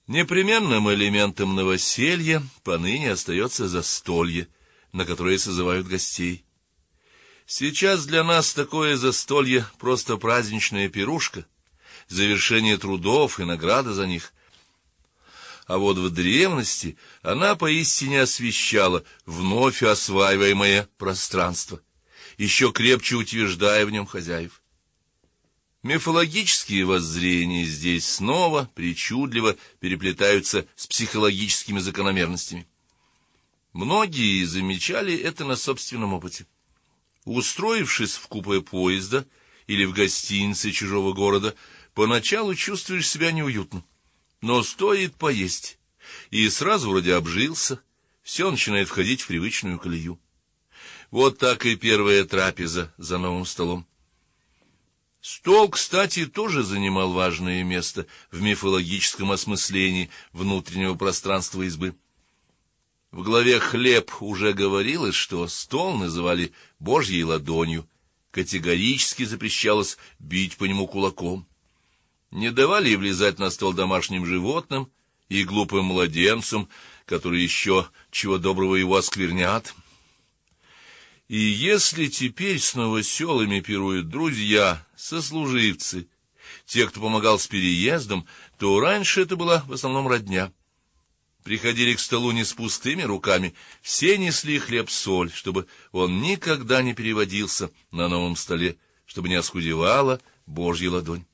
Непременным элементом новоселья поныне остается застолье, на которое созывают гостей. Сейчас для нас такое застолье — просто праздничная пирушка, завершение трудов и награда за них. А вот в древности она поистине освещала вновь осваиваемое пространство, еще крепче утверждая в нем хозяев. Мифологические воззрения здесь снова причудливо переплетаются с психологическими закономерностями. Многие замечали это на собственном опыте. Устроившись в купе поезда или в гостинице чужого города, поначалу чувствуешь себя неуютно. Но стоит поесть, и сразу вроде обжился, все начинает входить в привычную колею. Вот так и первая трапеза за новым столом. Стол, кстати, тоже занимал важное место в мифологическом осмыслении внутреннего пространства избы. В главе «Хлеб» уже говорилось, что стол называли Божьей ладонью, категорически запрещалось бить по нему кулаком. Не давали влезать на стол домашним животным и глупым младенцам, которые еще чего доброго его осквернят. И если теперь с новоселами пируют друзья, сослуживцы, те, кто помогал с переездом, то раньше это была в основном родня. Приходили к столу не с пустыми руками, все несли хлеб-соль, чтобы он никогда не переводился на новом столе, чтобы не оскудевала Божья ладонь.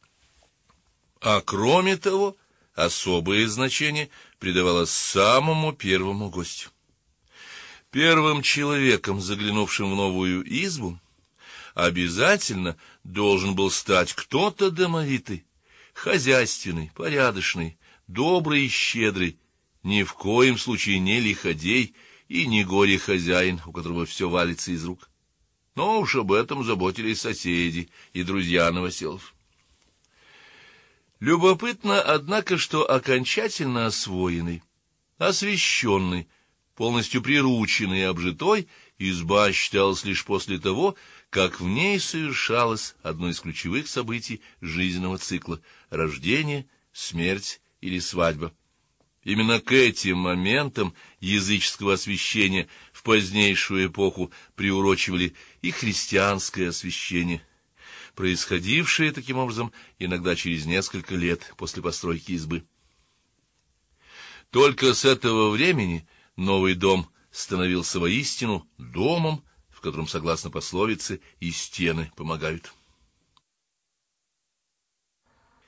А кроме того, особое значение придавалось самому первому гостю. Первым человеком, заглянувшим в новую избу, обязательно должен был стать кто-то домовитый, хозяйственный, порядочный, добрый и щедрый, ни в коем случае не лиходей и не горе-хозяин, у которого все валится из рук. Но уж об этом заботились соседи и друзья новоселов. Любопытно, однако, что окончательно освоенный, освященный, полностью прирученной и обжитой, изба считалась лишь после того, как в ней совершалось одно из ключевых событий жизненного цикла — рождение, смерть или свадьба. Именно к этим моментам языческого освящения в позднейшую эпоху приурочивали и христианское освящение, происходившее таким образом иногда через несколько лет после постройки избы. Только с этого времени новый дом становился воистину домом, в котором, согласно пословице, и стены помогают.